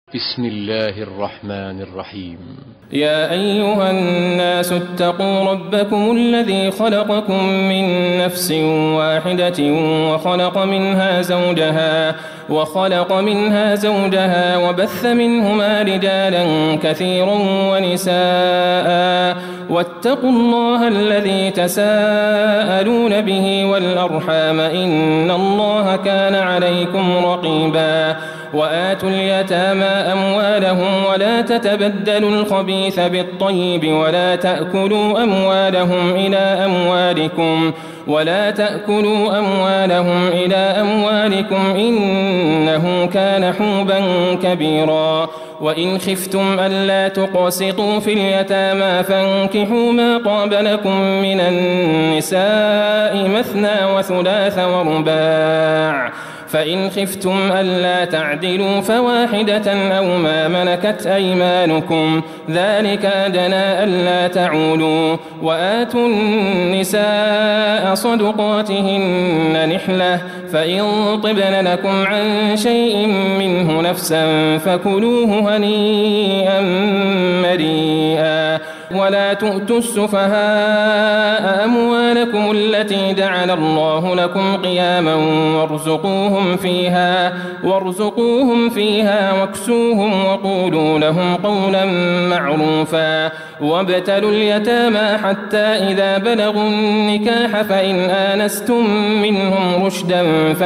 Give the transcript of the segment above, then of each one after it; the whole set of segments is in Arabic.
بسم الله الرحمن الرحيم. يا أيها الناس اتقوا ربكم الذي خلقكم من نفس واحدة وخلق منها زوجها وبث منهما رجالا كثيرا ونساء واتقوا الله الذي تساءلون به والأرحام إن الله كان عليكم رقيبا وآتوا اليتامى أموالهم ولا تتبدلوا الخبيث بالطيب ولا تأكلوا أموالهم إلى أموالكم إنه كان حوبا كبيرا وإن خفتم ألا تقسطوا في اليتامى فانكحوا ما طاب لكم من النساء مثنى وثلاث ورباع فإن خفتم ألا تعدلوا فواحدة أو ما ملكت أيمانكم ذلك أدنى ألا تعولوا وآتوا النساء صدقاتهن نحلة فإن طبن لكم عن شيء منه نفسا فكلوه هنيئا مريئا ولا تؤتوا السفهاء أموالكم التي جعل الله لكم قياما وارزقوهم فيها واكسوهم وقولوا لهم قولا معروفا وابتلوا اليتامى حتى إذا بلغوا النكاح فإن آنستم منهم رشدا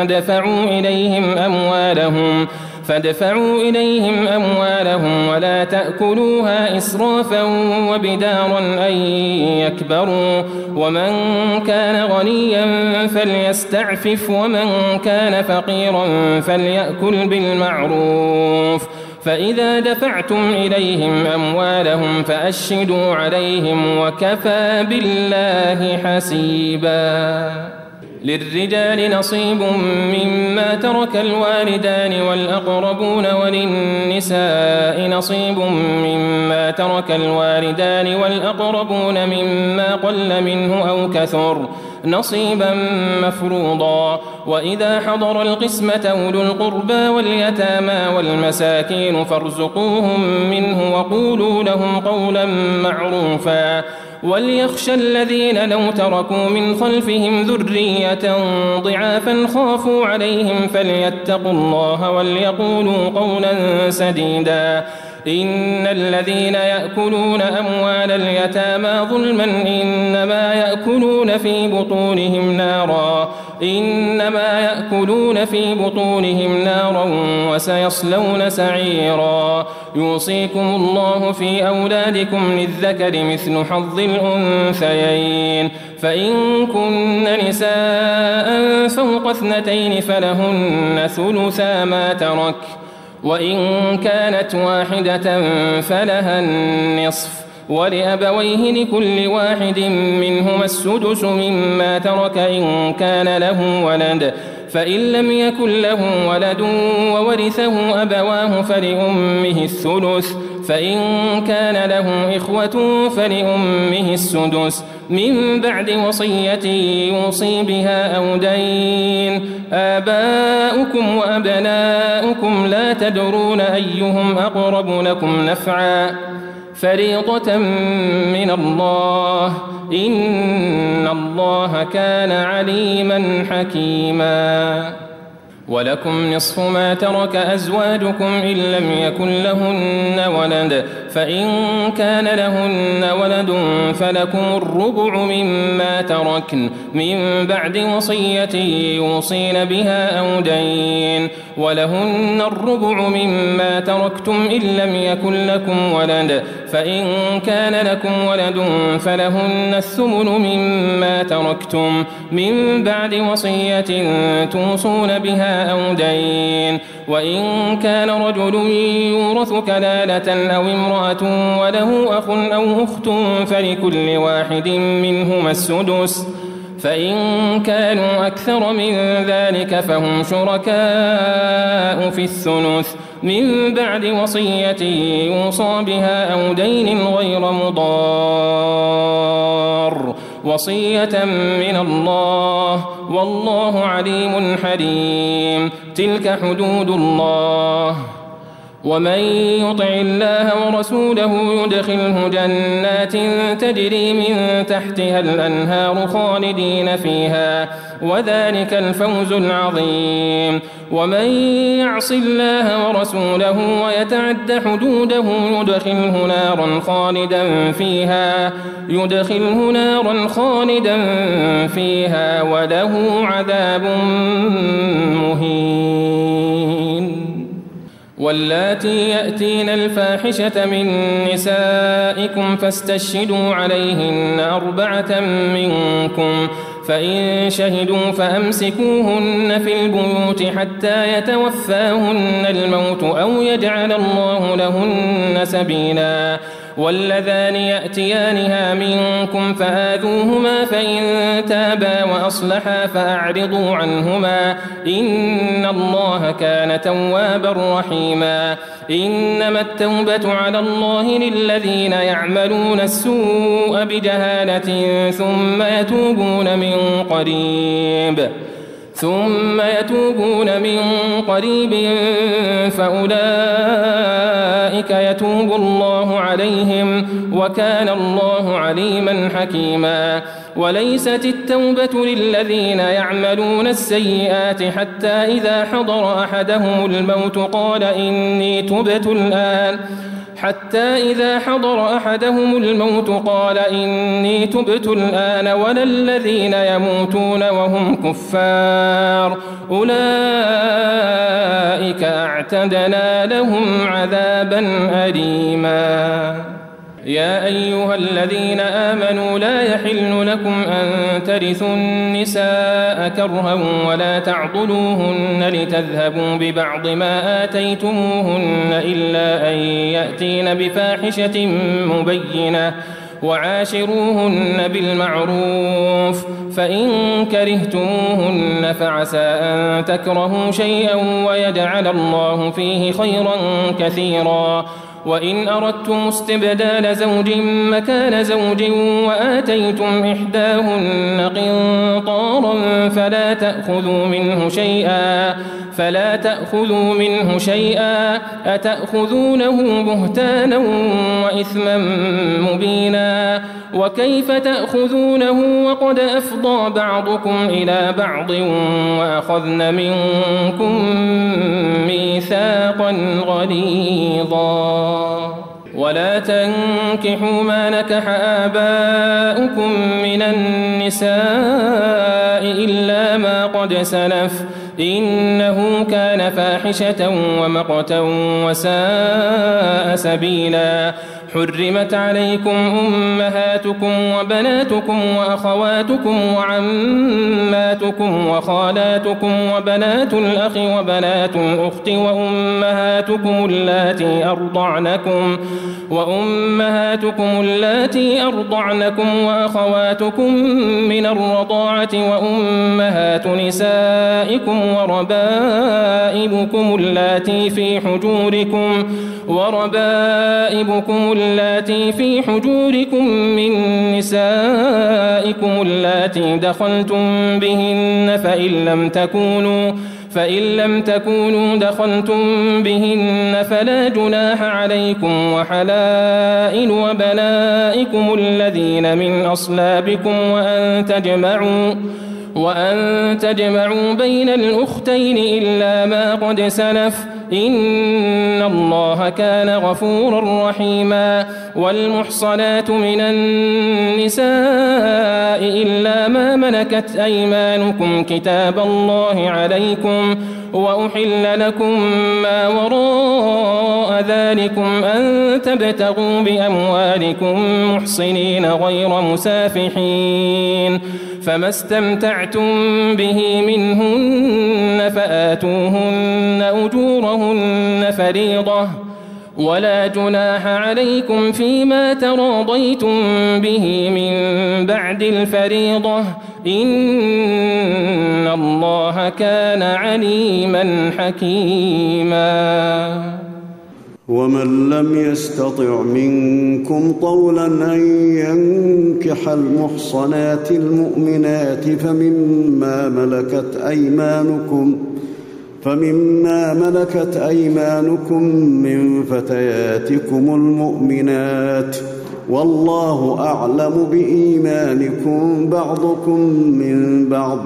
فادفعوا إليهم أموالهم ولا تأكلوها إسرافا وبدارا أن يكبروا ومن كان غنيا فليستعفف ومن كان فقيرا فليأكل بالمعروف فإذا دفعتم إليهم أموالهم فأشهدوا عليهم وكفى بالله حسيبا. للرجال نصيب مما ترك الوالدان والأقربون وللنساء نصيب مما ترك الوالدان والأقربون مما قل منه أو كثر نصيبا مفروضا وإذا حضر القسمة أولو القربى واليتامى والمساكين فارزقوهم منه وقولوا لهم قولا معروفا وليخشى الذين لو تركوا من خلفهم ذرية ضعافا خافوا عليهم فليتقوا الله وليقولوا قولا سديدا إن الذين يأكلون أموال اليتامى ظلما إنما يأكلون في بطونهم نارا وسيصلون سعيرا يوصيكم الله في أولادكم للذكر مثل حظ الأنثيين فإن كن نساء فوق 2 فلهن ثلثا ما ترك وإن كانت واحدة فلها النصف ولأبويه لكل واحد منهما السدس مما ترك إن كان له ولد فإن لم يكن له ولد وورثه أبواه فلأمه الثلث فإن كان له إخوة فلأمه السدس من بعد وصية يوصي بها أو دين آباؤكم وأبناؤكم لا تدرون أيهم أقرب لكم نفعا فريضة من الله إن الله كان عليما حكيما ولكم نصف ما ترك أزواجكم إن لم يكن لهن ولد فإن كان لهن ولد فلكم الربع مما تركن من بعد وصية يوصين بها أو دين ولهن الربع مما تركتم إن لم يكن لكم ولد فإن كان لكم ولد فلهن الثمن مما تركتم من بعد وصية توصون بها أو دين وإن كان رجل يورث كلالة أو امرأة وله أخ أو أخت فلكل واحد منهما السدس فإن كانوا أكثر من ذلك فهم شركاء في الثلث من بعد وصية يوصى بها أو دين غير مضار وصية من الله والله عليم حليم تلك حدود الله ومن يطع الله ورسوله يدخله جنات تجري من تحتها الأنهار خالدين فيها وذلك الفوز العظيم. ومن يعص الله ورسوله ويتعد حدوده يدخله نارا خالدا فيها وله عذاب مهين. واللاتي يأتين الفاحشة من نسائكم فاستشهدوا عليهن 4 منكم فإن شهدوا فأمسكوهن في البيوت حتى يتوفاهن الموت أو يجعل الله لهن سبيلا. واللذان يأتيانها منكم فآذوهما فإن تابا وأصلحا فأعرضوا عنهما إن الله كان توابا رحيما. إنما التوبة على الله للذين يعملون السوء بجهالة ثم يتوبون من قريب فأولئك يتوب الله عليهم وكان الله عليما حكيما. وليست التوبة للذين يعملون السيئات حتى إذا حضر أحدهم الموت قال إني تبت الآن ولا الذين يموتون وهم كفار أولئك أعتدنا لهم عذابا أليما. يا أيها الذين آمنوا لا يحل لكم أن ترثوا النساء كرها ولا تعضلوهن لتذهبوا ببعض ما آتيتموهن إلا أن يأتين بفاحشة مبينة وعاشروهن بالمعروف فإن كرهتموهن فعسى أن تكرهوا شيئا ويجعل الله فيه خيرا كثيرا. وإن أردتم استبدال زوج مكان زوج وآتيتم إحداهن قنطارا فلا تأخذوا منه شيئا أتأخذونه بهتانا وإثما مبينا. وكيف تأخذونه وقد أفضى بعضكم إلى بعض وأخذن منكم ميثاقا غليظا. ولا تنكحوا ما نكح آباؤكم من النساء إلا ما قد سلف إنه كان فاحشة ومقتا وساء سبيلا. حرمت عليكم أمهاتكم وبناتكم وأخواتكم وعماتكم وخالاتكم وبنات الأخ وبنات الأخت وأمهاتكم اللاتي أرضعنكم وأخواتكم من الرضاعة وأمهات نسائكم وربائبكم اللاتي في حجوركم من نسائكم اللاتي دخلتم بهن فإن لم تكونوا دخلتم بهن فلا جناح عليكم وحلائل وبنائكم الذين من أصلابكم وأن تجمعوا بين الأختين إلا ما قد سلف إن الله كان غفورا رحيما. والمحصنات من النساء إلا ما ملكت أيمانكم كتاب الله عليكم وأحل لكم ما وراء ذلكم أن تبتغوا بأموالكم محصنين غير مسافحين فما استمتعتم به منهن فآتوهن أجورهن فريضة ولا جناح عليكم فيما تراضيتم به من بعد الفريضة إن الله كان عليما حكيما. ومن لم يستطع منكم طولا أن ينكح المحصنات المؤمنات فمما فمما ملكت أيمانكم من فتياتكم المؤمنات، والله أعلم بإيمانكم بعضكم من بعض،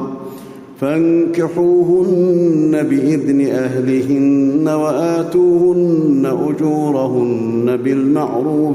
فانكحوهن بإذن أهلهن وآتوهن أجورهن بالمعروف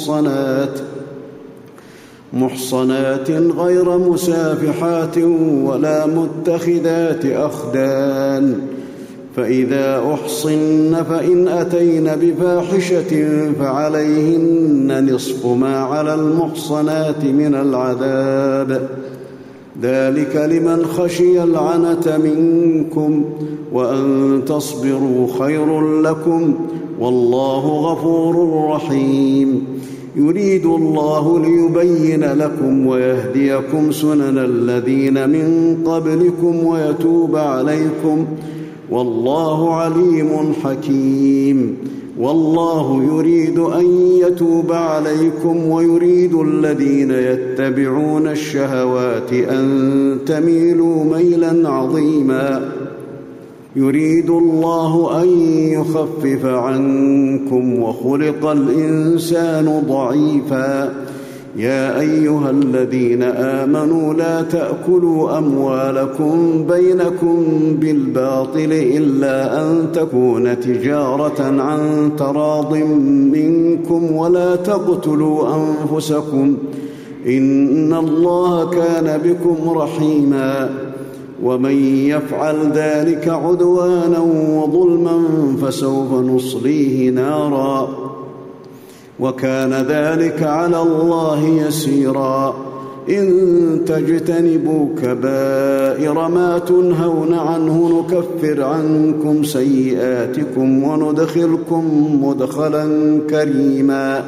محصنات غير مسافحات ولا متخذات أخدان، فإذا أحصن فإن أتين بفاحشة فعليهن نصف ما على المحصنات من العذاب، ذلك لمن خشي العنة منكم، وأن تصبروا خير لكم، والله غفور رحيم. يريد الله ليبين لكم ويهديكم سنن الذين من قبلكم ويتوب عليكم، والله عليم حكيم. والله يريد أن يتوب عليكم ويريد الذين يتبعون الشهوات أن تميلوا ميلا عظيما. يريد الله أن يخفف عنكم وخلق الإنسان ضعيفا. يا أيها الذين آمنوا لا تأكلوا أموالكم بينكم بالباطل إلا أن تكون تجارة عن تراض منكم، ولا تقتلوا أنفسكم، إن الله كان بكم رحيما. ومن يفعل ذلك عدوانا وظلما فسوف نصليه نارا، وكان ذلك على الله يسيرا. إن تجتنبوا كبائر ما تنهون عنه نكفر عنكم سيئاتكم وندخلكم مدخلا كريما.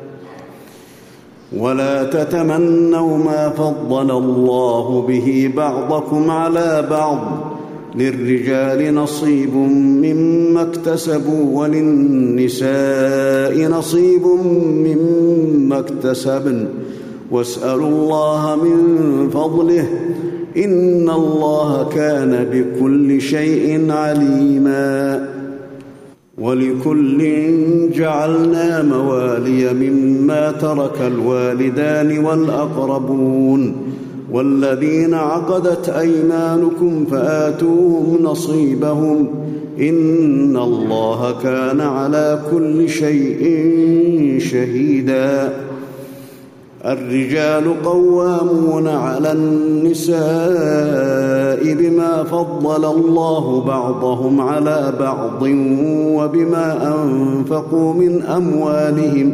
ولا تتمنوا ما فضل الله به بعضكم على بعض، للرجال نصيب مما اكتسبوا وللنساء نصيب مما اكتسبن، واسألوا الله من فضله، إن الله كان بكل شيء عليما. ولكل جعلنا موالي مما ترك الوالدان والأقربون والذين عقدت أيمانكم فآتوهم نصيبهم، إن الله كان على كل شيء شهيدا. الرجال قوامون على النساء بما فضل الله بعضهم على بعض وبما أنفقوا من أموالهم،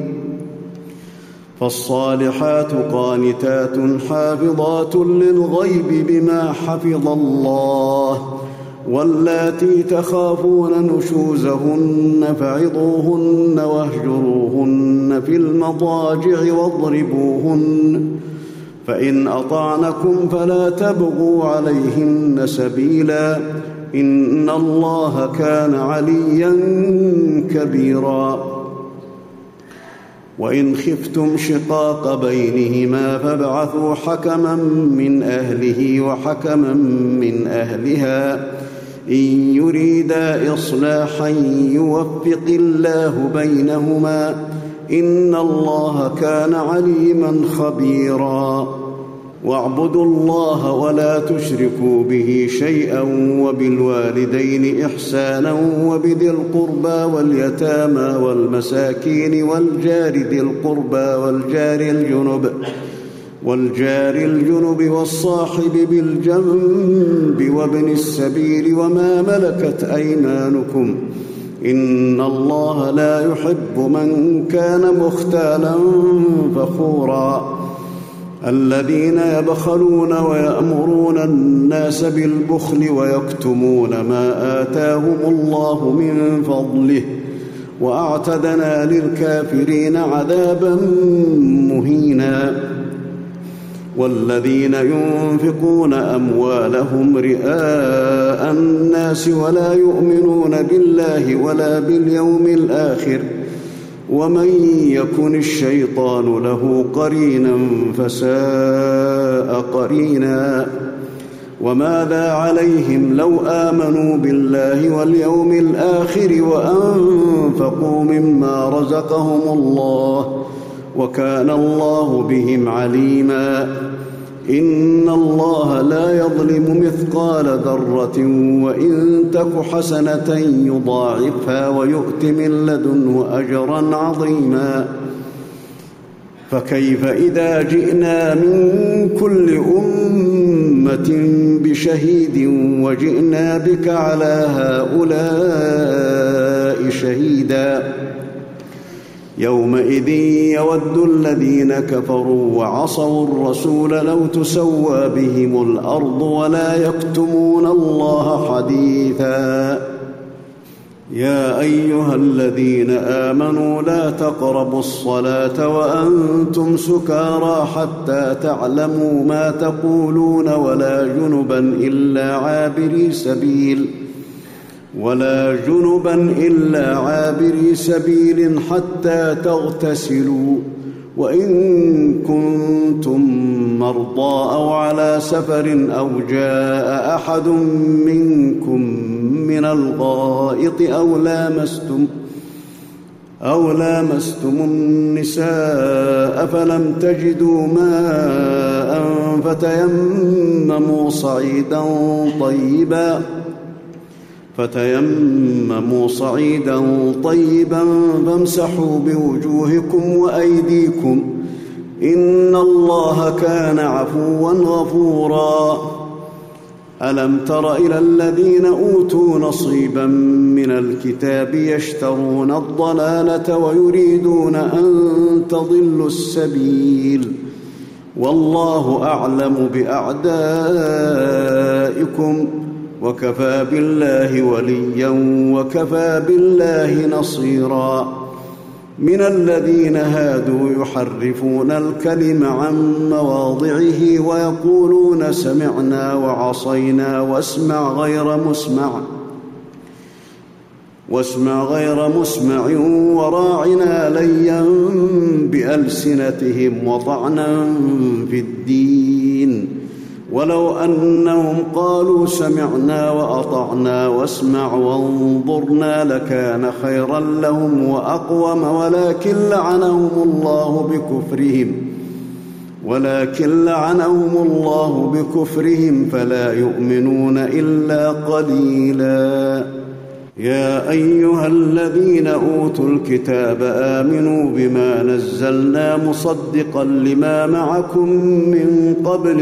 فالصالحات قانتات حافظات للغيب بما حفظ الله، واللاتي تخافون نشوزهن فعظوهن واهجروهن في المضاجع واضربوهن، فإن أطعنكم فلا تبغوا عليهن سبيلا، إن الله كان عليا كبيرا. وإن خفتم شقاق بينهما فابعثوا حكما من أهله وحكما من أهلها، إن يريدا إصلاحا يوفق الله بينهما، إن الله كان عليما خبيرا. واعبدوا الله ولا تشركوا به شيئا، وبالوالدين إحسانا، وبذي القربى واليتامى والمساكين والجار ذي القربى والجار الجنب والصاحب بالجنب وابن السبيل وما ملكت أيمانكم، إن الله لا يحب من كان مختالا فخورا. الذين يبخلون ويأمرون الناس بالبخل ويكتمون ما آتاهم الله من فضله، وأعتدنا للكافرين عذابا مهينا. والذين ينفقون أموالهم رئاء الناس ولا يؤمنون بالله ولا باليوم الآخر، ومن يكن الشيطان له قرينا فساء قرينا. وماذا عليهم لو آمنوا بالله واليوم الآخر وأنفقوا مما رزقهم الله وكان الله بهم عليما إن الله لا يظلم مثقال ذرة وإن تك حسنة يضاعفها ويؤت من لدنه أجرا عظيما فكيف إذا جئنا من كل أمة بشهيد وجئنا بك على هؤلاء شهيدا يومئذ يود الذين كفروا وعصوا الرسول لو تسوى بهم الأرض ولا يكتمون الله حديثا يا أيها الذين آمنوا لا تقربوا الصلاة وأنتم سكارى حتى تعلموا ما تقولون ولا جنبا إلا عابري سبيل حتى تغتسلوا وإن كنتم مرضى أو على سفر أو جاء أحد منكم من الغائط أو لامستم النساء فلم تجدوا ماء فتيمموا صعيدا طيبا فامسحوا بوجوهكم وأيديكم إن الله كان عفوا غفورا ألم تر إلى الذين أوتوا نصيبا من الكتاب يشترون الضلالة ويريدون أن تضلوا السبيل والله أعلم بأعدائكم وكفى بالله وليا وكفى بالله نصيرا من الذين هادوا يحرفون الكلم عن مواضعه ويقولون سمعنا وعصينا واسمع غير مسمع وراعنا ليا بألسنتهم وطعنا في الدين ولو أنهم قالوا سمعنا وأطعنا واسمع وانظرنا لكان خيرا لهم وأقوم ولكن لعنهم الله بكفرهم فلا يؤمنون إلا قليلا يا أيها الذين أوتوا الكتاب آمنوا بما نزلنا مصدقا لما معكم من قبل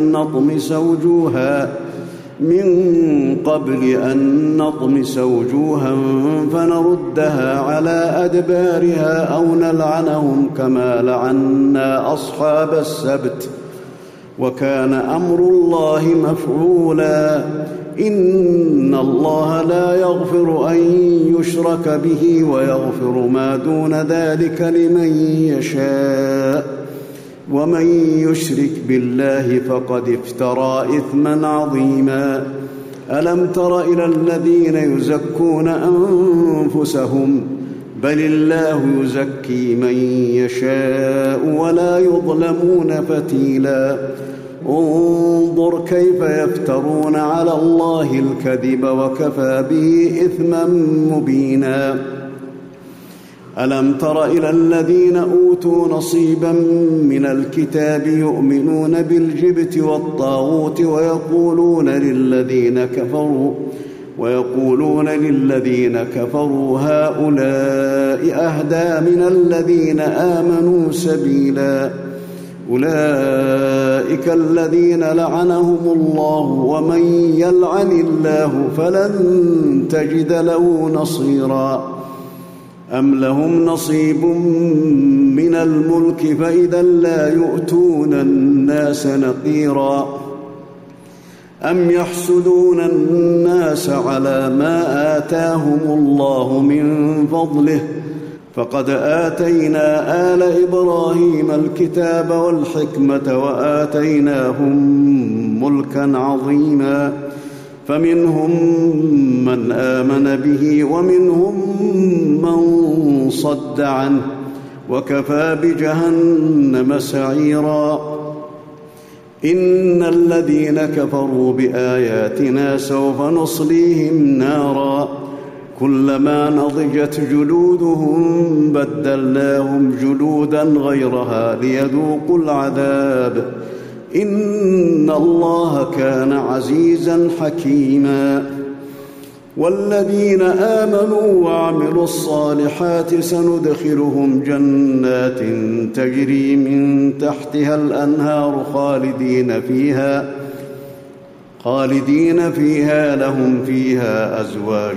أن نطمس وجوها فنردها على أدبارها أو نلعنهم كما لعنا أصحاب السبت وكان أمر الله مفعولا إن الله لا يغفر أن يشرك به ويغفر ما دون ذلك لمن يشاء ومن يشرك بالله فقد افترى إثما عظيما ألم تر إلى الذين يزكون أنفسهم بل الله يزكي من يشاء ولا يظلمون فتيلا انظر كيف يفترون على الله الكذب وكفى به إثما مبينا ألم تر إلى الذين أوتوا نصيبا من الكتاب يؤمنون بالجبت والطاغوت ويقولون للذين كفروا هؤلاء أهدى من الذين آمنوا سبيلا أولئك الذين لعنهم الله ومن يلعن الله فلن تجد له نصيرا أم لهم نصيب من الملك فإذا لا يؤتون الناس نقيرا أم يحسدون الناس على ما آتاهم الله من فضله فقد آتينا آل إبراهيم الكتاب والحكمة وآتيناهم ملكا عظيما فمنهم من آمن به ومنهم من صد عنه وكفى بجهنم سعيرا إن الذين كفروا بآياتنا سوف نصليهم نارا كلما نضجت جلودهم بدلناهم جلودا غيرها ليذوقوا العذاب إن الله كان عزيزا حكيما والذين آمنوا وعملوا الصالحات سندخلهم جنات تجري من تحتها الأنهار خالدين فيها لهم فيها أزواج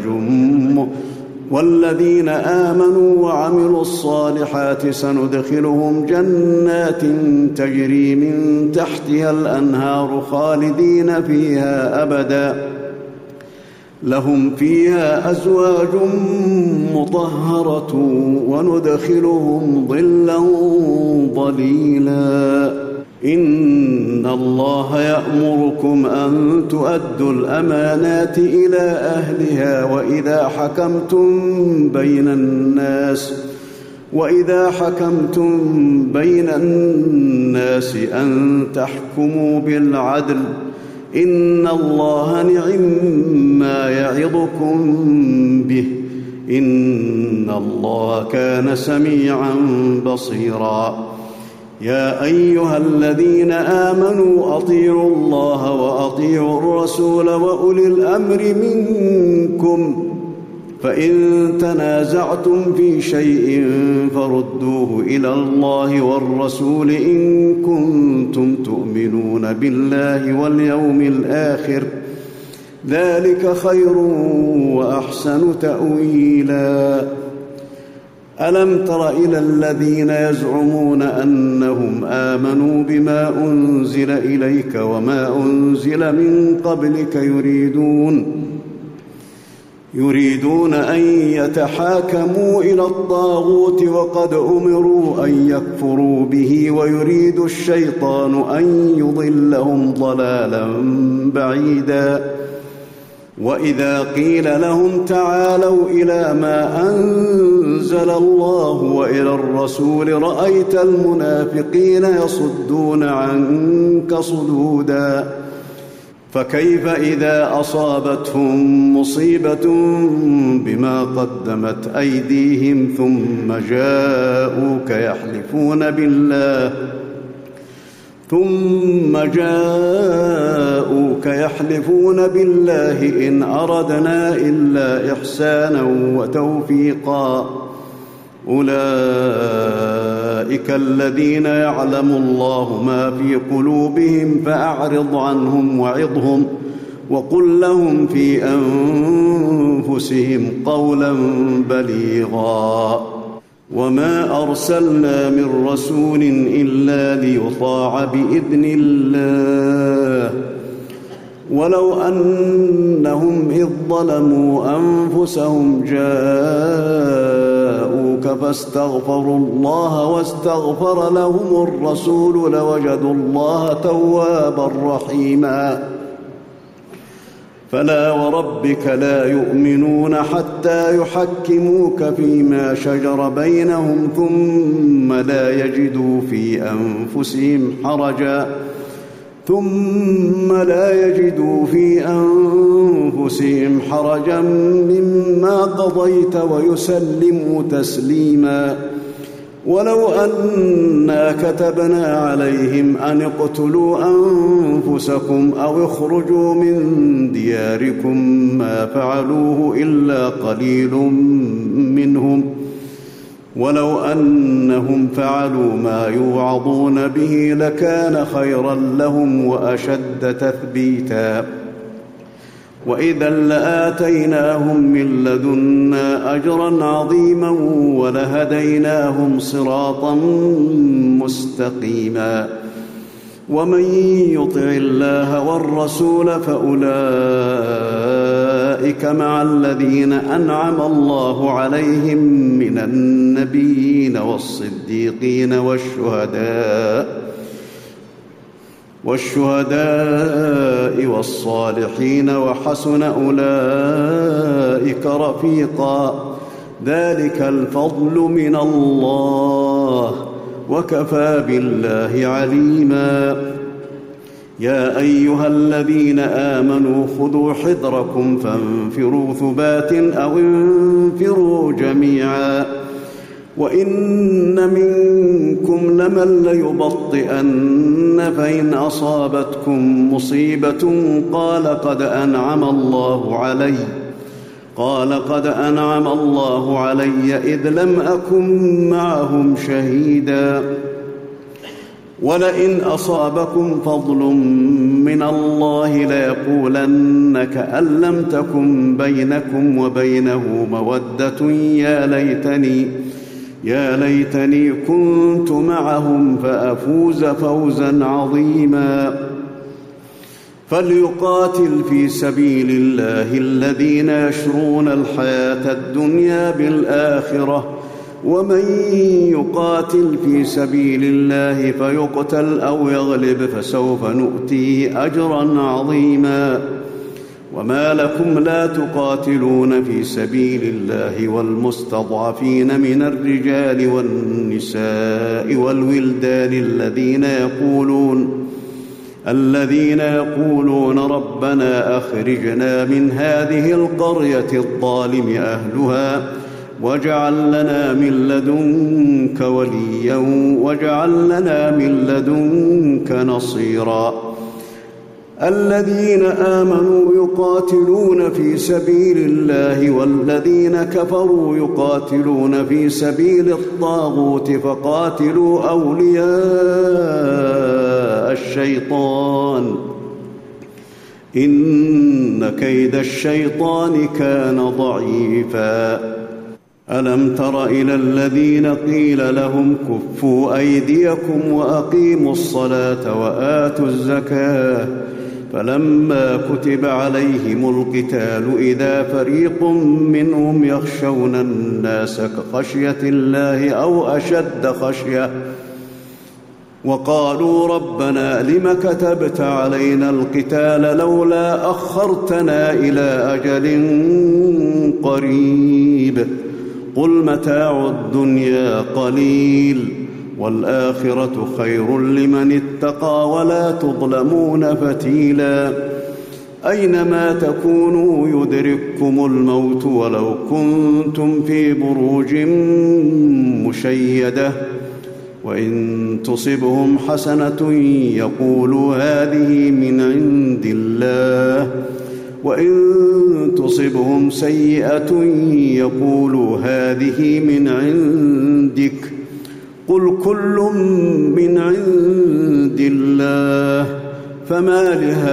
والذين آمنوا وعملوا الصالحات سندخلهم جنات تجري من تحتها الأنهار خالدين فيها أبدا لهم فيها أزواج مطهرة وندخلهم ظلا ظليلا إن الله يأمركم أن تؤدوا الأمانات إلى أهلها وإذا حكمتم بين الناس أن تحكموا بالعدل إن الله نعم يعظكم به إن الله كان سميعا بصيرا يا أيها الذين آمنوا أطيعوا الله وأطيعوا الرسول وأولي الأمر منكم فإن تنازعتم في شيء فردوه إلى الله والرسول إن كنتم تؤمنون بالله واليوم الآخر ذلك خير وأحسن تأويلا ألم تر إلى الذين يزعمون أنهم آمنوا بما أنزل إليك وما أنزل من قبلك يريدون أن يتحاكموا إلى الطاغوت وقد أمروا أن يكفروا به ويريد الشيطان أن يضلهم ضلالا بعيدا وإذا قيل لهم تعالوا إلى ما أنزل الله وإلى الرسول رأيت المنافقين يصدون عنك صدودا فكيف إذا أصابتهم مصيبة بما قدمت أيديهم ثم جاءوك يحلفون بالله إن أردنا إلا إحسانا وتوفيقا أولئك الذين يعلم الله ما في قلوبهم فأعرض عنهم وعظهم وقل لهم في أنفسهم قولا بليغا وما أرسلنا من رسول إلا ليطاع بإذن الله ولو أنهم إذ ظلموا أنفسهم جاءوك فاستغفروا الله واستغفر لهم الرسول لوجدوا الله توابا رحيما فلا وربك لا يؤمنون حتى يحكموك فيما شجر بينهم ثم لا يجدوا في أنفسهم حرجا مما قضيت ويسلموا تسليما ولو أنا كتبنا عليهم أن اقتلوا أنفسكم أو اخرجوا من دياركم ما فعلوه إلا قليل منهم ولو أنهم فعلوا ما يوعظون به لكان خيرا لهم وأشد تثبيتا وإذا لآتيناهم من لدنا أجرا عظيما ولهديناهم صراطا مستقيما ومن يطع الله والرسول فأولئك مع الذين أنعم الله عليهم من النبيين والصديقين والشهداء والصالحين وحسن أولئك رفيقا ذلك الفضل من الله وكفى بالله عليما يا أيها الذين آمنوا خذوا حذركم فانفروا ثبات أو انفروا جميعا وإن منكم لمن ليبطئن فإن أصابتكم مصيبة قال قد أنعم الله علي إذ لم أكن معهم شهيدا ولئن أصابكم فضل من الله ليقولن كأن لم تكن بينكم وبينه مودة يا ليتني كنت معهم فأفوز فوزا عظيما فليقاتل في سبيل الله الذين يشرون الحياة الدنيا بالآخرة ومن يقاتل في سبيل الله فيقتل أو يغلب فسوف نؤتيه أجرا عظيما وما لكم لا تقاتلون في سبيل الله والمستضعفين من الرجال والنساء والولدان الذين يقولون ربنا أخرجنا من هذه القرية الظالم أهلها واجعل لنا من لدنك وليا واجعل لنا من لدنك نصيرا الذين آمنوا يقاتلون في سبيل الله والذين كفروا يقاتلون في سبيل الطاغوت فقاتلوا أولياء الشيطان إن كيد الشيطان كان ضعيفا ألم تر إلى الذين قيل لهم كفوا أيديكم وأقيموا الصلاة وآتوا الزكاة فلما كتب عليهم القتال إذا فريق منهم يخشون الناس كخشية الله أو أشد خشية وقالوا ربنا لم كتبت علينا القتال لولا أخرتنا إلى أجل قريب قل متاع الدنيا قليل والآخرة خير لمن اتقى ولا تظلمون فتيلا أينما تكونوا يدرككم الموت ولو كنتم في بروج مشيدة وإن تصبهم حسنة يقولوا هذه من عند الله وإن تصبهم سيئة يقولوا هذه من عندك قل كل من عند الله فما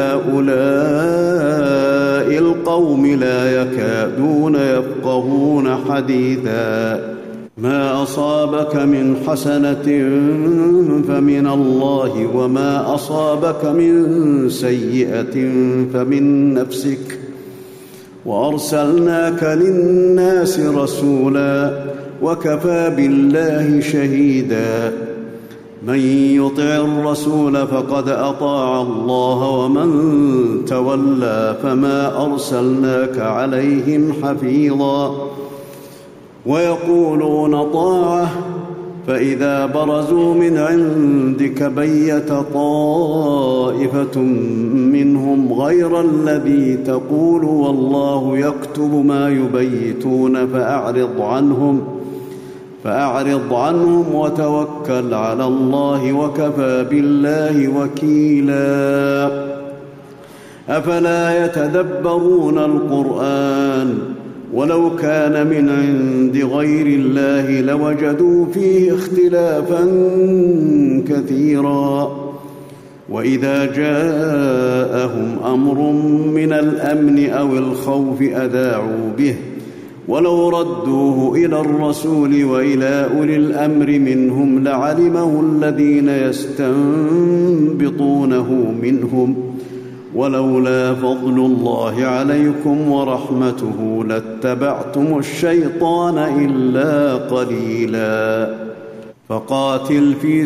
لهؤلاء القوم لا يكادون يفقهون حديثا ما أصابك من حسنة فمن الله وما أصابك من سيئة فمن نفسك وأرسلناك للناس رسولا وكفى بالله شهيدا من يطع الرسول فقد أطاع الله ومن تولى فما أرسلناك عليهم حفيظا ويقولون طاعة فإذا برزوا من عندك بيت طائفة منهم غير الذي تقول والله يكتب ما يبيتون فأعرض عنهم وتوكل على الله وكفى بالله وكيلا أفلا يتدبرون القرآن ولو كان من عند غير الله لوجدوا فيه اختلافا كثيرا وإذا جاءهم أمر من الأمن أو الخوف أذاعوا به ولو ردوه إلى الرسول وإلى أولي الأمر منهم لعلمه الذين يستنبطونه منهم ولولا فضل الله عليكم ورحمته لاتبعتم الشيطان إلا قليلا فقاتل في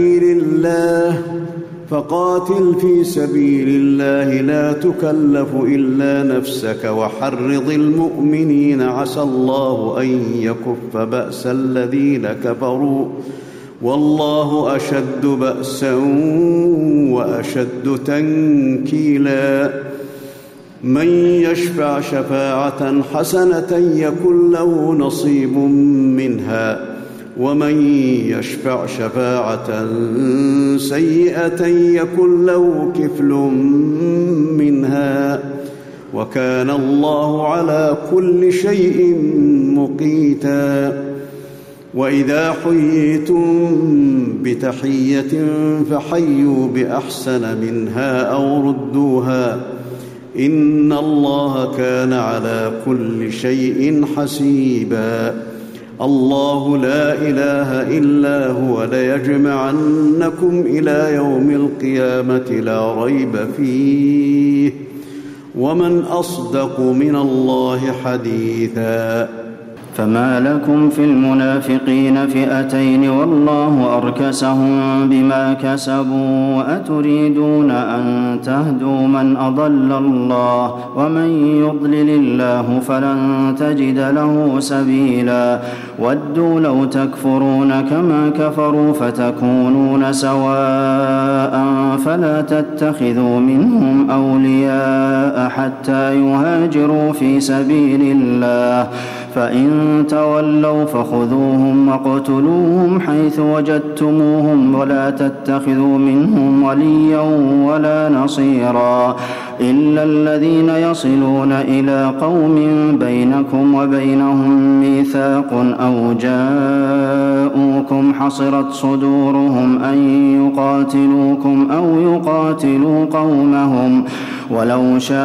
سبيل الله لا تكلف إلا نفسك وحرض المؤمنين عسى الله أن يكف بأس الذين كفروا والله أشد بأسا وأشد تنكيلا من يشفع شفاعة حسنة يكن له نصيب منها ومن يشفع شفاعة سيئة يكن له كفل منها وكان الله على كل شيء مقيتا وإذا حييتم بتحية فحيوا بأحسن منها أو ردوها إن الله كان على كل شيء حسيبا الله لا إله إلا هو ليجمعنكم إلى يوم القيامة لا ريب فيه ومن أصدق من الله حديثا فما لكم في المنافقين فئتين والله أركسهم بما كسبوا وأتريدون أن تهدوا من أضل الله ومن يضلل الله فلن تجد له سبيلا ودوا لو تكفرون كما كفروا فتكونون سواء فلا تتخذوا منهم أولياء حتى يهاجروا في سبيل الله فإن تولوا فخذوهم واقتلوهم حيث وجدتموهم ولا تتخذوا منهم وليا ولا نصيرا إلا الذين يصلون إلى قوم بينكم وبينهم ميثاق أو جاءوكم حصرت صدورهم أن يقاتلوكم أو يقاتلوا قومهم ولو شاء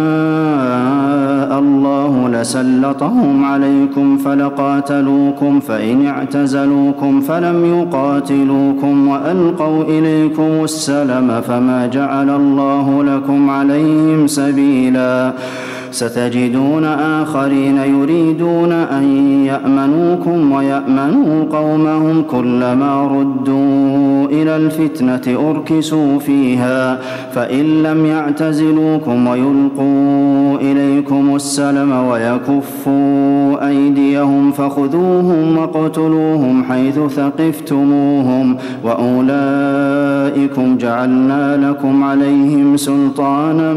الله لسلطهم عليكم فلقاتلوكم فإن اعتزلوكم فلم يقاتلوكم وألقوا إليكم السلم فما جعل الله لكم عليهم سبيلا ستجدون آخرين يريدون أن يأمنوكم ويأمنوا قومهم كلما ردوا إلى الفتنة أركسوا فيها فإن لم يعتزلوكم ويلقوا إليكم السلم ويكفوا أيديهم فخذوهم واقتلوهم حيث ثقفتموهم وأولئكم جعلنا لكم عليهم سلطانا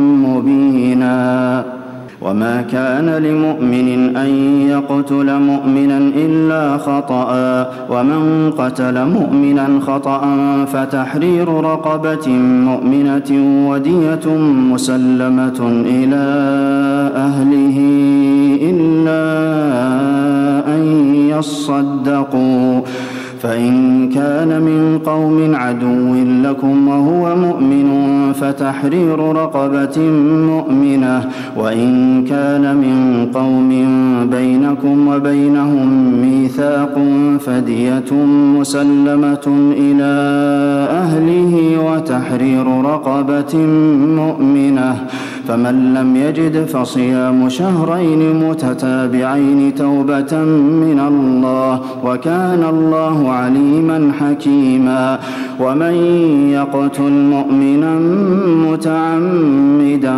مبينا وما كان لمؤمن أن يقتل مؤمنا إلا خطأ ومن قتل مؤمنا خطأ فتحرير رقبة مؤمنة ودية مسلمة إلى أهله إلا أن يصدقوا فإن كان من قوم عدو لكم وهو مؤمن فتحرير رقبة مؤمنة وإن كان من قوم بينكم وبينهم ميثاق فدية مسلمة إلى أهله وتحرير رقبة مؤمنة فمن لم يجد فصيام شهرين متتابعين توبة من الله وكان الله عليما حكيما ومن يقتل مؤمنا متعمدا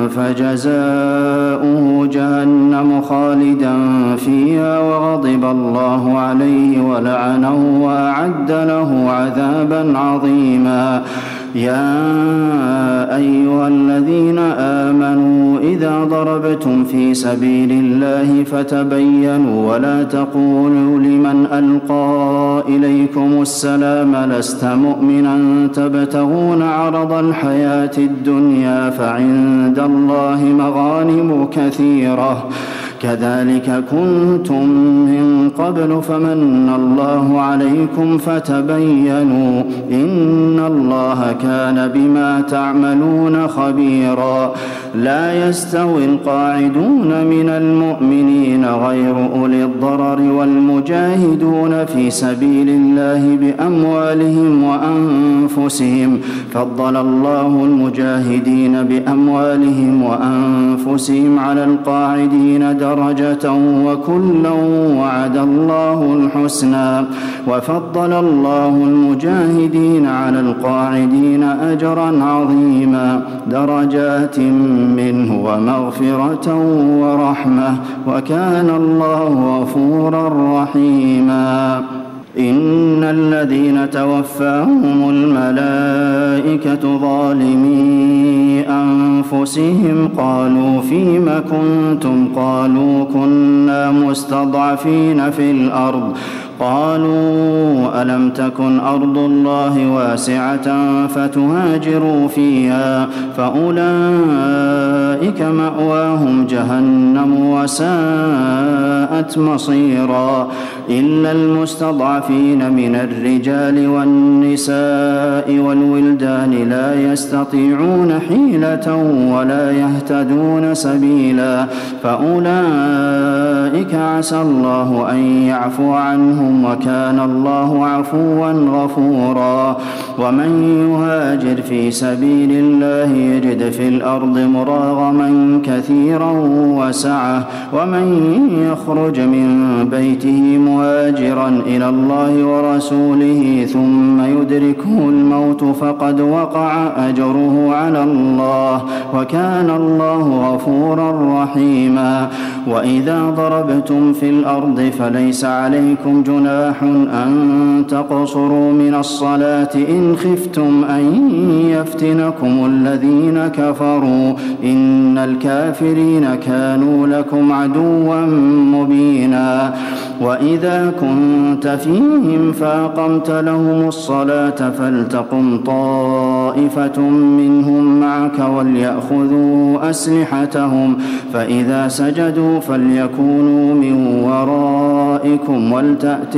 فجزاؤه جهنم خالدا فيها وغضب الله عليه ولعنه وأعد له عذابا عظيما يا أيها الذين آمنوا إذا ضربتم في سبيل الله فتبينوا ولا تقولوا لمن ألقى إليكم السلام لست مؤمنا تبتغون عرض الحياة الدنيا فعند الله مغانم كثيرة كذلك كنتم من قبل فمن الله عليكم فتبينوا إن الله كان بما تعملون خبيرا لا يستوي القاعدون من المؤمنين غير أولي الضرر والمجاهدون في سبيل الله بأموالهم وأنفسهم فضل الله المجاهدين بأموالهم وأنفسهم على القاعدين درجة وكلا وعد الله الحسنى وفضل الله المجاهدين على القاعدين أجرا عظيما درجات منه ومغفرة ورحمة وكان الله غفورا رحيما إن الذين توفاهم الملائكة ظالمي أنفسهم قالوا فيم كنتم قالوا كنا مستضعفين في الأرض قالوا ألم تكن أرض الله واسعة فتهاجروا فيها فأولئك مأواهم جهنم وساءت مصيرا إلا المستضعفين من الرجال والنساء والولدان لا يستطيعون حيلة ولا يهتدون سبيلا فأولئك عسى الله أن يعفو عنهم وكان الله عفوا غفورا ومن يهاجر في سبيل الله يجد في الأرض مراغما كثيرا وسعة ومن يخرج من بيته مهاجرا إلى الله ورسوله ثم يدركه الموت فقد وقع أجره على الله وكان الله غفورا رحيما وإذا ضربتم في الأرض فليس عليكم جناح أن تقصروا من الصلاة إن خفتم أن يفتنكم الذين كفروا إن الكافرين كانوا لكم عدوا مبينا وإذا كنت فيهم فأقمت لهم الصلاة فلتقم طائفة منهم معك وليأخذوا أسلحتهم فإذا سجدوا فليكونوا من ورائكم ولتأت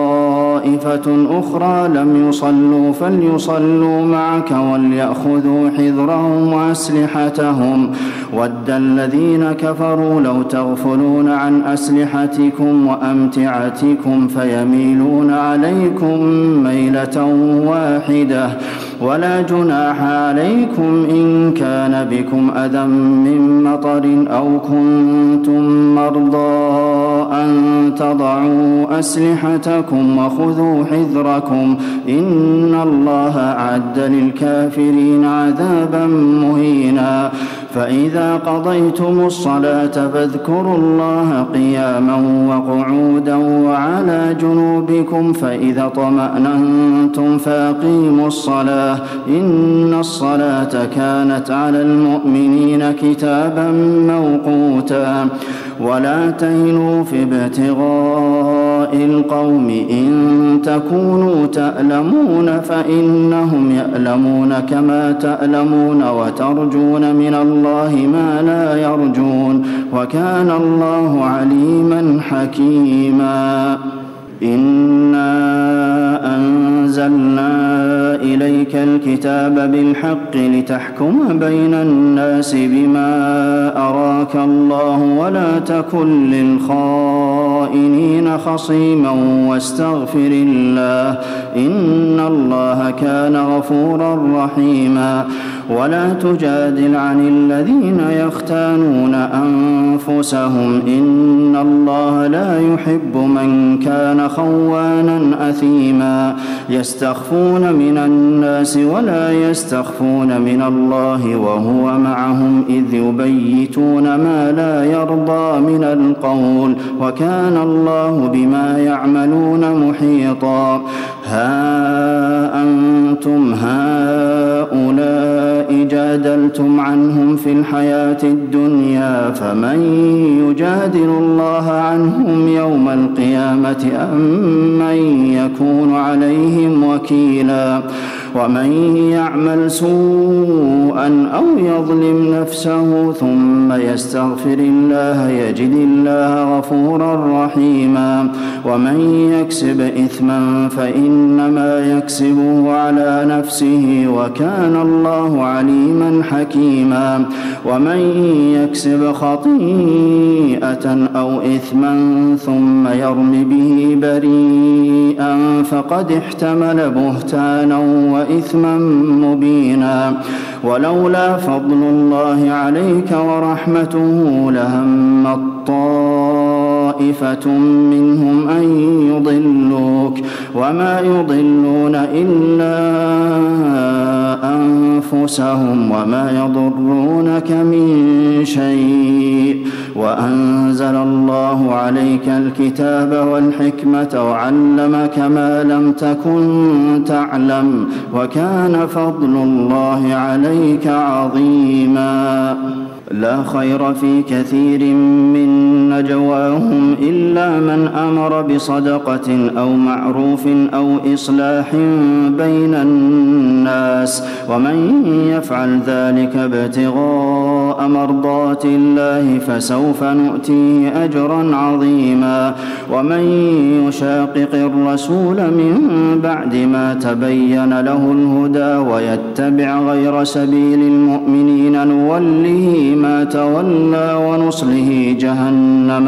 طائفة أخرى لم يصلوا فليصلوا معك وليأخذوا حذرهم وأسلحتهم ود الذين كفروا لو تغفلون عن أسلحتكم وأمتعتكم فيميلون عليكم ميلة واحدة ولا جناح عليكم إن كان بكم أذى من مطر أو كنتم مرضى أن تضعوا أسلحتكم وخذوا حذركم إن الله أعد للكافرين عذابا مهينا فإذا قضيتم الصلاة فاذكروا الله قياما وقعودا وعلى جنوبكم فإذا طمأننتم فأقيموا الصلاة إن الصلاة كانت على المؤمنين كتابا موقوتا ولا تهنوا في ابتغاء القوم إن تكونوا تألمون فإنهم يألمون كما تألمون وترجون من الله ما لا يرجون وكان الله عليما حكيما إنا أنزلنا إليك الكتاب بالحق لتحكم بين الناس بما أراك الله ولا تكن للخائنين خصيما واستغفر الله إن الله كان غفورا رحيما ولا تجادل عن الذين يختانون أنفسهم إن الله لا يحب من كان خوانا أثيما يستخفون من الناس ولا يستخفون من الله وهو معهم إذ يبيتون ما لا يرضى من القول وكان الله بما يعملون محيطا ها أنتم هؤلاء جادلتم عنهم في الحياة الدنيا فمن يجادل الله عنهم يوم القيامة أم من يكون عليهم وكيلا ومن يعمل سوءا أو يظلم نفسه ثم يستغفر الله يجد الله غفورا رحيما ومن يكسب إثما فإنما يكسبه على نفسه وكان الله عليما حكيما ومن يكسب خطيئة أو إثما ثم يرم به بريئا فقد احتمل بهتانا وإثما مبينا ولولا فضل الله عليك ورحمته لهم طائفة منهم أن يضلوك وما يضلون إلا أنفسهم أنفسهم وما يضرونك من شيء وأنزل الله عليك الكتاب والحكمة وعلمك ما لم تكن تعلم وكان فضل الله عليك عظيما لا خير في كثير من نجواهم إلا من أمر بصدقة أو معروف أو إصلاح بين الناس ومن يفعل ذلك ابتغاء مرضات الله فسوف نؤتيه أجرا عظيما ومن يشاقق الرسول من بعد ما تبين له الهدى ويتبع غير سبيل المؤمنين نوله ما تولى ونصله جهنم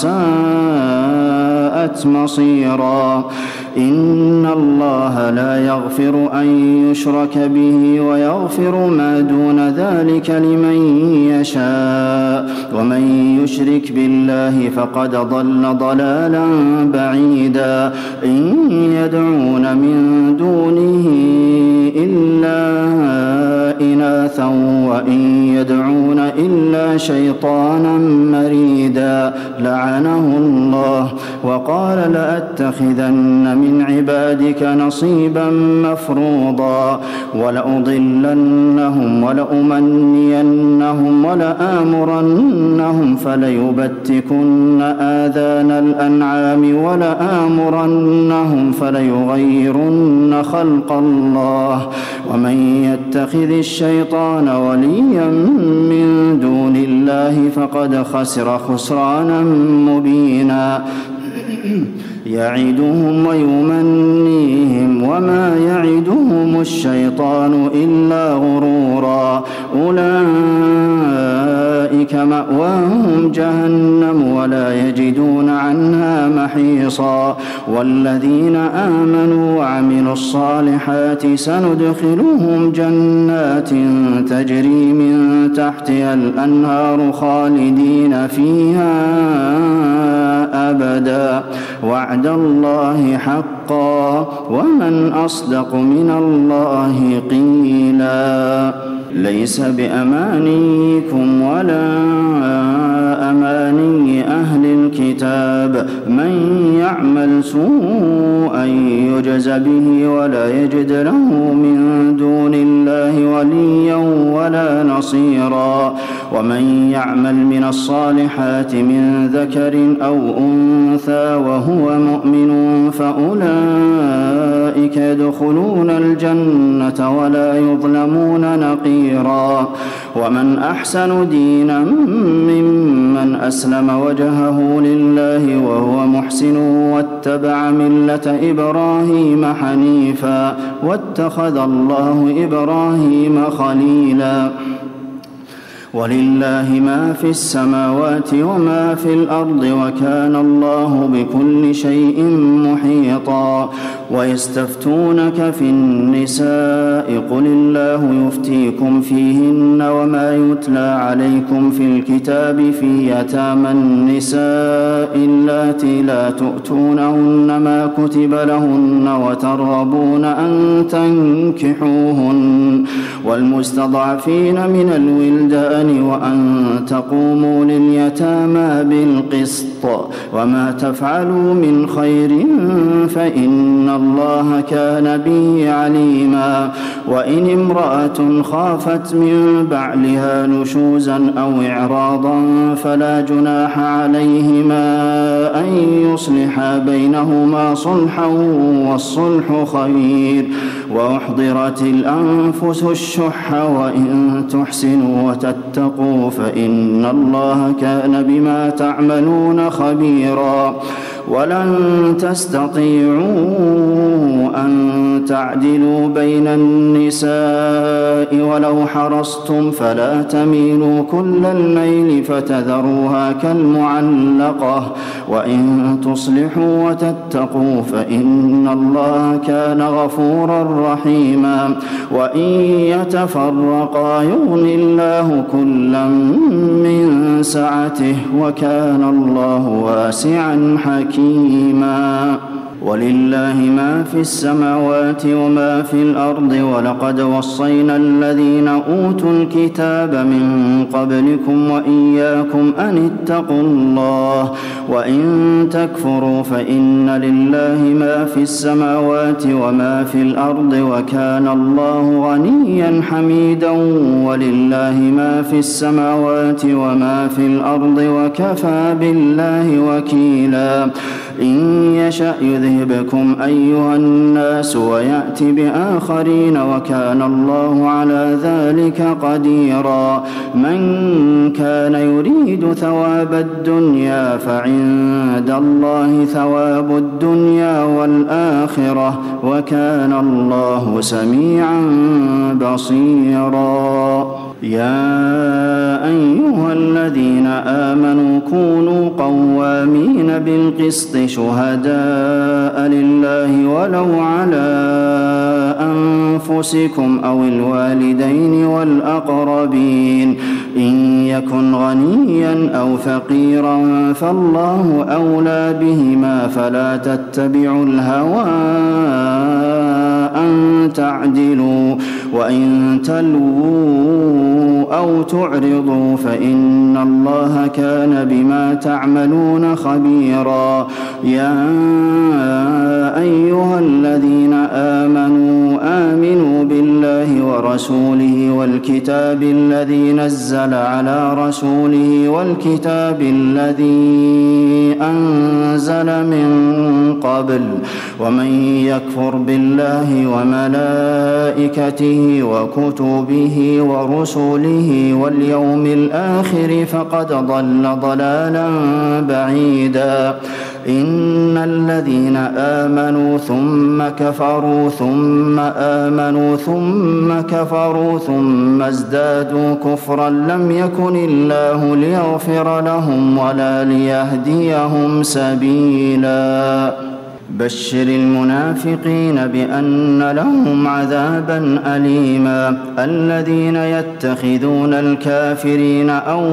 وساءت مصيرا إن الله لا يغفر أن يشرك به ويغفر ما دون ذلك لمن يشاء ومن يشرك بالله فقد ضل ضلالا بعيدا إن يدعون من دونه إلا إناثا وإن يدعون إلا شيطانا مريدا لعنه الله وقال لأتخذن من عبادك نصيبا مفروضا ولأضلنهم ولأمنينهم ولآمرنهم فليبتكن آذان الأنعام ولآمرنهم فليغيرن خلق الله ومن يتخذ الشيطان وليا من دون الله فقد خسر خسرانا مبينا يعدهم ويمنيهم وما يعدهم الشيطان إلا غرورا أولئك مأواهم جهنم ولا يجدون عنها محيصا والذين آمنوا وعملوا الصالحات سندخلهم جنات تجري من تحتها الأنهار خالدين فيها أبدا وعد الله حقا ومن أصدق من الله قيلا ليس بأمانيكم ولا أماني أهل الكتاب من يعمل سوءا يجز به ولا يجد له من دون الله وليا ولا نصيرا ومن يعمل من الصالحات من ذكر أو أنثى وهو مؤمن فأولئك يدخلون الجنة ولا يظلمون نقيرا ومن أحسن دينا ممن أسلم وجهه لله وهو محسن واتبع ملة إبراهيم حنيفا واتخذ الله إبراهيم خليلا ولله ما في السماوات وما في الأرض وكان الله بكل شيء محيطا ويستفتونك في النساء قل الله يفتيكم فيهن وما يتلى عليكم في الكتاب في يتامى النساء اللاتي لا تؤتونهن ما كتب لهن وترغبون أن تنكحوهن والمستضعفين من الولدان وأن تقوموا لليتامى بالقسط وما تفعلوا من خير فإن الله كان به عليما وإن امرأة خافت من بعلها نشوزا أو إعراضا فلا جناح عليهما أن يصلحا بينهما صلحا والصلح خير وأحضرت الأنفس الشح وإن تحسنوا وتتقوا فإن الله كان بما تعملون خبيرا ولن تستطيعوا أن تعدلوا بين النساء ولو حرصتم فلا تميلوا كل الميل فتذروها كالمعلقة وإن تصلحوا وتتقوا فإن الله كان غفورا رحيما وإن يتفرقا يغن الله كلا من سعته وكان الله واسعا حكيما ولله ما في السماوات وما في الأرض ولقد وصينا الذين أوتوا الكتاب من قبلكم وإياكم أن اتقوا الله وإن تكفروا فإن لله ما في السماوات وما في الأرض وكان الله غنيا حميدا ولله ما في السماوات وما في الأرض وكفى بالله وكيلا إن يشأ يذهبكم أيها الناس ويأت بآخرين وكان الله على ذلك قديرا من كان يريد ثواب الدنيا فعند الله ثواب الدنيا والآخرة وكان الله سميعا بصيرا يا أيها الذين آمنوا كونوا قوامين بالقسط شهداء لله ولو على أنفسكم أو الوالدين والأقربين إن يكن غنيا أو فقيرا فالله أولى بهما فلا تتبعوا الهوى أن تعدلوا وإن تلووا أو تعرضوا فإن الله كان بما تعملون خبيرا يا أيها الذين آمنوا بالله ورسوله والكتاب الذي نزل على رسوله والكتاب الذي أنزل من قبل ومن يكفر بالله وملائكته وكتبه ورسله واليوم الآخر فقد ضل ضلالا بعيدا إن الذين آمنوا ثم كفروا ثم آمنوا ثم كفروا ثم ازدادوا كفرا لم يكن الله ليغفر لهم ولا ليهديهم سبيلا بشر المنافقين بأن لهم عذابا أليما الذين يتخذون الكافرين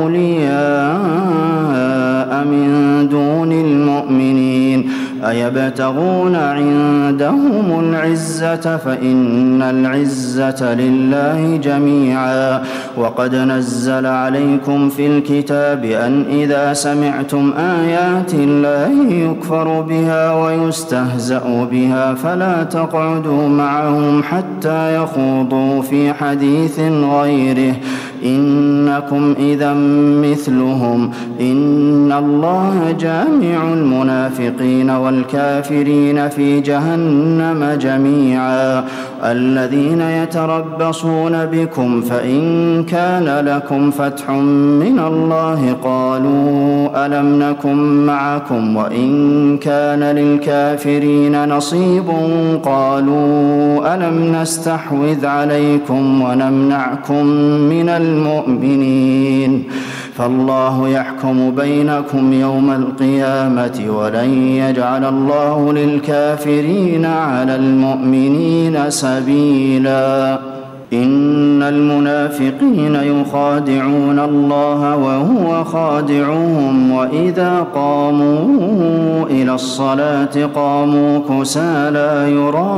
أولياء من دون المؤمنين أيبتغون عندهم العزة فإن العزة لله جميعا وقد نزل عليكم في الكتاب أن إذا سمعتم آيات الله يكفر بها ويستهزأ بها فلا تقعدوا معهم حتى يخوضوا في حديث غيره إنكم إذا مثلهم إن الله جامع المنافقين والكافرين في جهنم جميعا الذين يتربصون بكم فإن كان لكم فتح من الله قالوا ألم نكن معكم وإن كان للكافرين نصيب قالوا ألم نستحوذ عليكم ونمنعكم من المؤمنين فالله يحكم بينكم يوم القيامة ولن يجعل الله للكافرين على المؤمنين سبيلا إن المنافقين يخادعون الله وهو خادعهم وإذا قاموا إلى الصلاة قاموا كسالى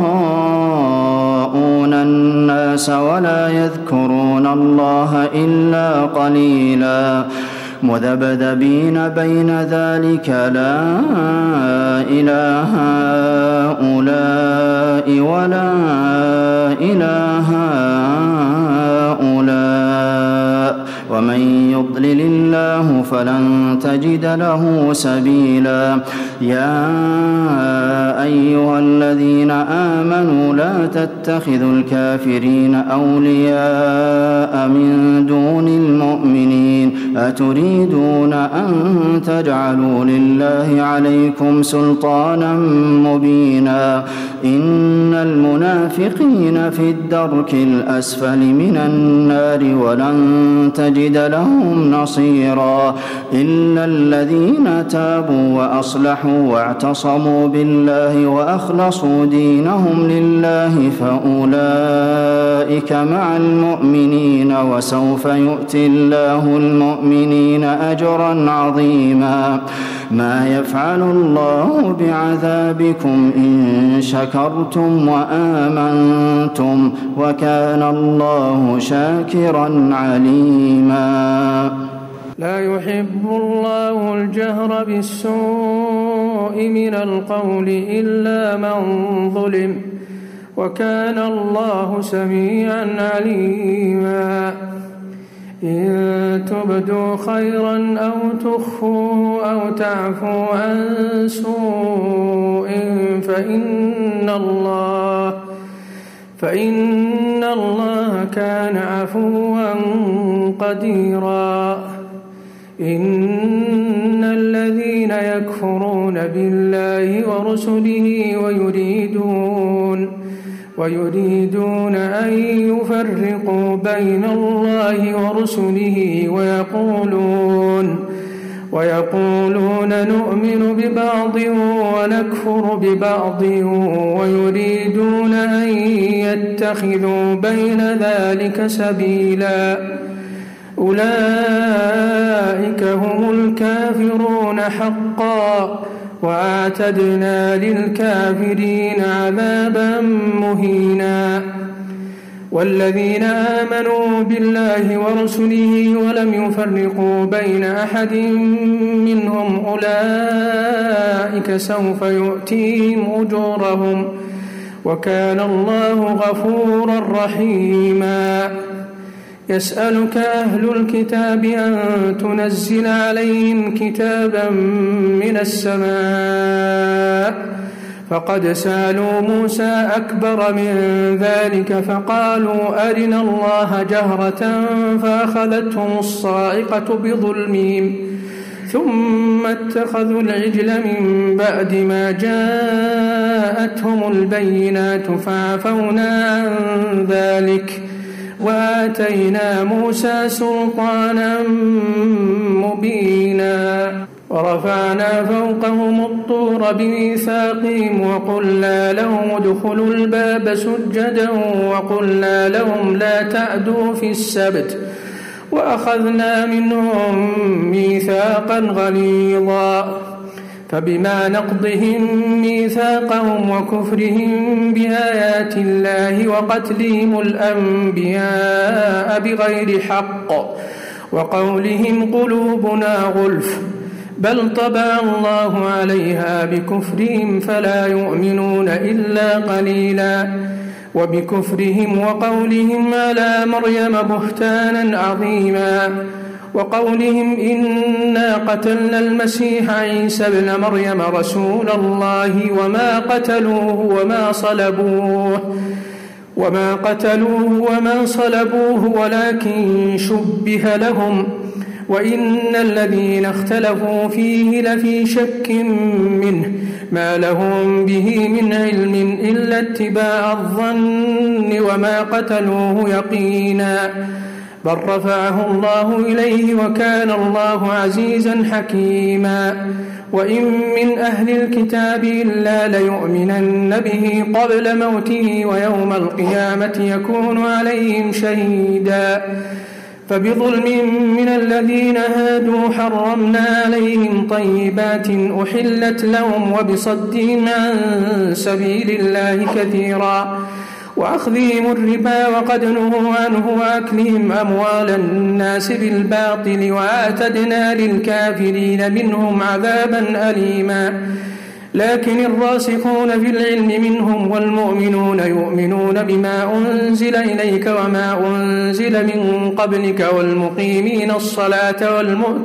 يراءون الناس ولا يذكرون الله إلا قليلا مذبذبين بين ذلك لا إله هؤلاء ولا إله هؤلاء ومن يضلل الله فلن تجد له سبيلا يا أيها الذين آمنوا لا تتخذوا الكافرين أولياء من دون المؤمنين أتريدون أن تجعلوا لله عليكم سلطانا مبينا إن المنافقين في الدرك الأسفل من النار ولن تجد لهم نصيرا إلا الذين تابوا وأصلحوا واعتصموا بالله وأخلصوا دينهم لله فأولئك مع المؤمنين وسوف يؤتي الله المؤمنين أجرا عظيما ما يفعل الله بعذابكم إن شكرتم وآمنتم وكان الله شاكرا عليما لا يحب الله الجهر بالسوء من القول إلا من ظلم وكان الله سميعا عليما إن تبدوا خيرا أو تخفوه أو تعفوا عن سوء فإن الله كان عفوا قديرا إن الذين يكفرون بالله ورسله ويريدون أن يفرقوا بين الله ورسله ويقولون نؤمن ببعض ونكفر ببعض ويريدون أن يتخذوا بين ذلك سبيلا أولئك هم الكافرون حقا وأعتدنا للكافرين عذابا مهينا والذين آمنوا بالله ورسله ولم يفرقوا بين أحد منهم أولئك سوف يؤتيهم أجورهم وكان الله غفورا رحيما يسألك أهل الكتاب أن تنزل عليهم كتابا من السماء فقد سألوا موسى أكبر من ذلك فقالوا أرنا الله جهرة فأخذتهم الصاعقة بظلمهم ثم اتخذوا العجل من بعد ما جاءتهم البينات فعفونا عن ذلك وآتينا موسى سلطانا مبينا ورفعنا فوقهم الطور بميثاقهم وقلنا لهم ادخلوا الباب سجدا وقلنا لهم لا تعدوا في السبت وأخذنا منهم ميثاقا غليظا فبما نقضهم ميثاقهم وكفرهم بآيات الله وقتلهم الأنبياء بغير حق وقولهم قلوبنا غلف بل طبع الله عليها بكفرهم فلا يؤمنون إلا قليلا وبكفرهم وقولهم على مريم بهتانا عظيما وقولهم إنا قتلنا المسيح عيسى ابن مريم رسول الله وما قتلوه وما صلبوه ولكن شبه لهم وإن الذين اختلفوا فيه لفي شك منه ما لهم به من علم إلا اتباع الظن وما قتلوه يقينا بل رفعه الله إليه وكان الله عزيزا حكيما وإن من أهل الكتاب إلا ليؤمنن به قبل موته ويوم القيامة يكون عليهم شهيدا فبظلم من الذين هادوا حرمنا عليهم طيبات أحلت لهم وبصدهم عن سبيل الله كثيرا وأخذهم الربا وقد نهوا عنه وأكلهم أموال الناس بالباطل وأعتدنا للكافرين منهم عذابا أليما لكن الراسخون في العلم منهم والمؤمنون يؤمنون بما أنزل إليك وما أنزل من قبلك والمقيمين الصلاة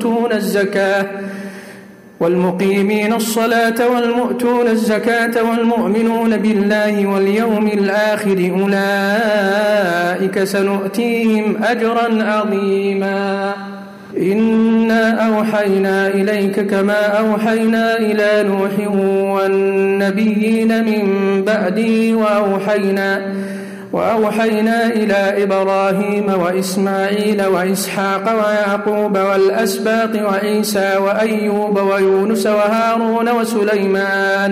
والمؤتون الزكاة والمؤمنون بالله واليوم الآخر أولئك سنؤتيهم أجرا عظيما إنا أوحينا إليك كما أوحينا إلى نوح والنبيين من بعده وأوحينا إلى إبراهيم وإسماعيل وإسحاق ويعقوب والأسباط وعيسى وأيوب ويونس وهارون وسليمان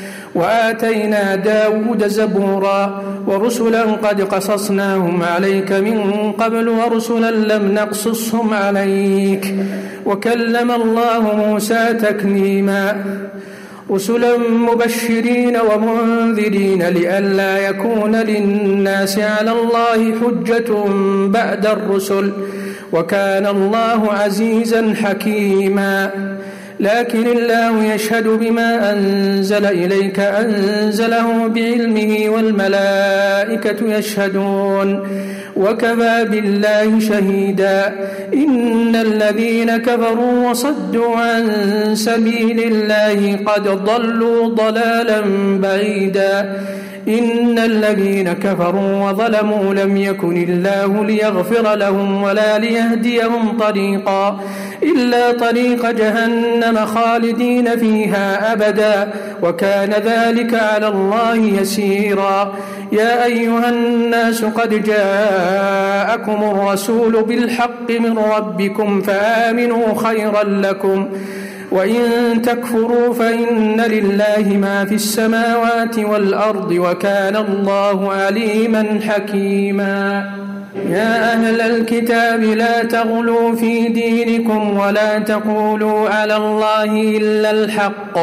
وآتينا داود زبورا ورسلا قد قصصناهم عليك من قبل ورسلا لم نقصصهم عليك وكلم الله موسى تكليما رسلا مبشرين ومنذرين لئلا يكون للناس على الله حجة بعد الرسل وكان الله عزيزا حكيما لكن الله يشهد بما أنزل إليك أنزله بعلمه والملائكة يشهدون وكفى بالله شهيدا إن الذين كفروا وصدوا عن سبيل الله قد ضلوا ضلالا بعيدا إن الذين كفروا وظلموا لم يكن الله ليغفر لهم ولا ليهديهم طريقا إلا طريق جهنم خالدين فيها أبدا وكان ذلك على الله يسيرا يا أيها الناس قد جاءكم الرسول بالحق من ربكم فآمنوا خيرا لكم وإن تكفروا فإن لله ما في السماوات والأرض وكان الله عليما حكيما يا أهل الكتاب لا تغلوا في دينكم ولا تقولوا على الله إلا الحق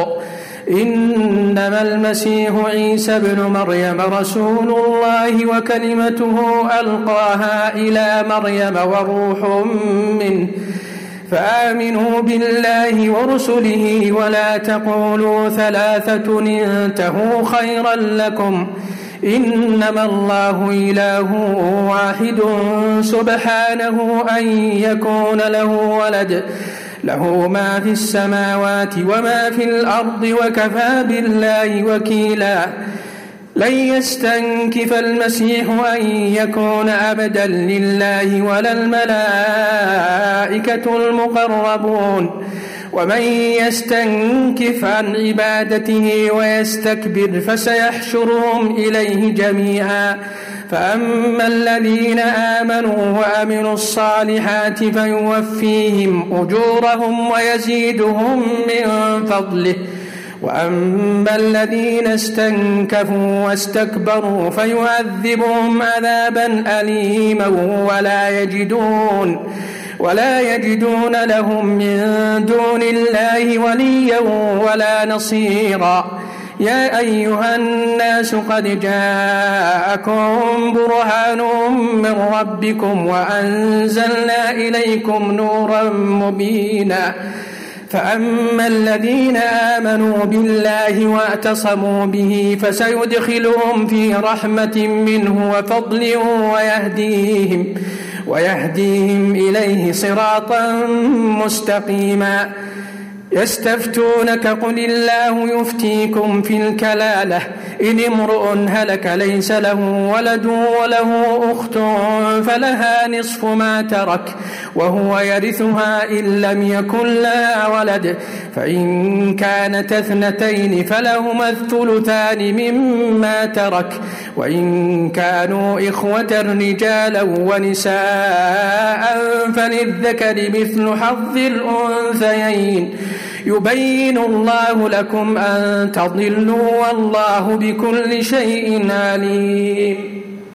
إنما المسيح عيسى ابن مريم رسول الله وكلمته ألقاها إلى مريم وروح منه فآمنوا بالله ورسله ولا تقولوا ثلاثة انتهوا خيرا لكم إنما الله إله واحد سبحانه أن يكون له ولد له ما في السماوات وما في الأرض وكفى بالله وكيلا لن يستنكف المسيح أن يكون عبدا لله ولا الملائكة المقربون ومن يستنكف عن عبادته ويستكبر فسيحشرهم إليه جميعا فأما الذين آمنوا وعملوا الصالحات فيوفيهم أجورهم ويزيدهم من فضله وأما الذين استنكفوا واستكبروا فيعذبهم عذابا أليما ولا يجدون لهم من دون الله وليا ولا نصيرا يا أيها الناس قد جاءكم برهان من ربكم وأنزلنا إليكم نورا مبينا فأما الذين آمنوا بالله واعتصموا به فسيدخلهم في رحمة منه وفضل ويهديهم إليه صراطا مستقيما يستفتونك قل الله يفتيكم في الكلالة إن امرؤ هلك ليس له ولد وله أخت فلها نصف ما ترك وهو يرثها إن لم يكن لها ولد فإن كانت اثنتين فلهما الثلثان مما ترك وإن كانوا إخوة رجالا ونساء فللذكر مثل حظ الأنثيين يبين الله لكم أن تضلوا والله بكل شيء عليم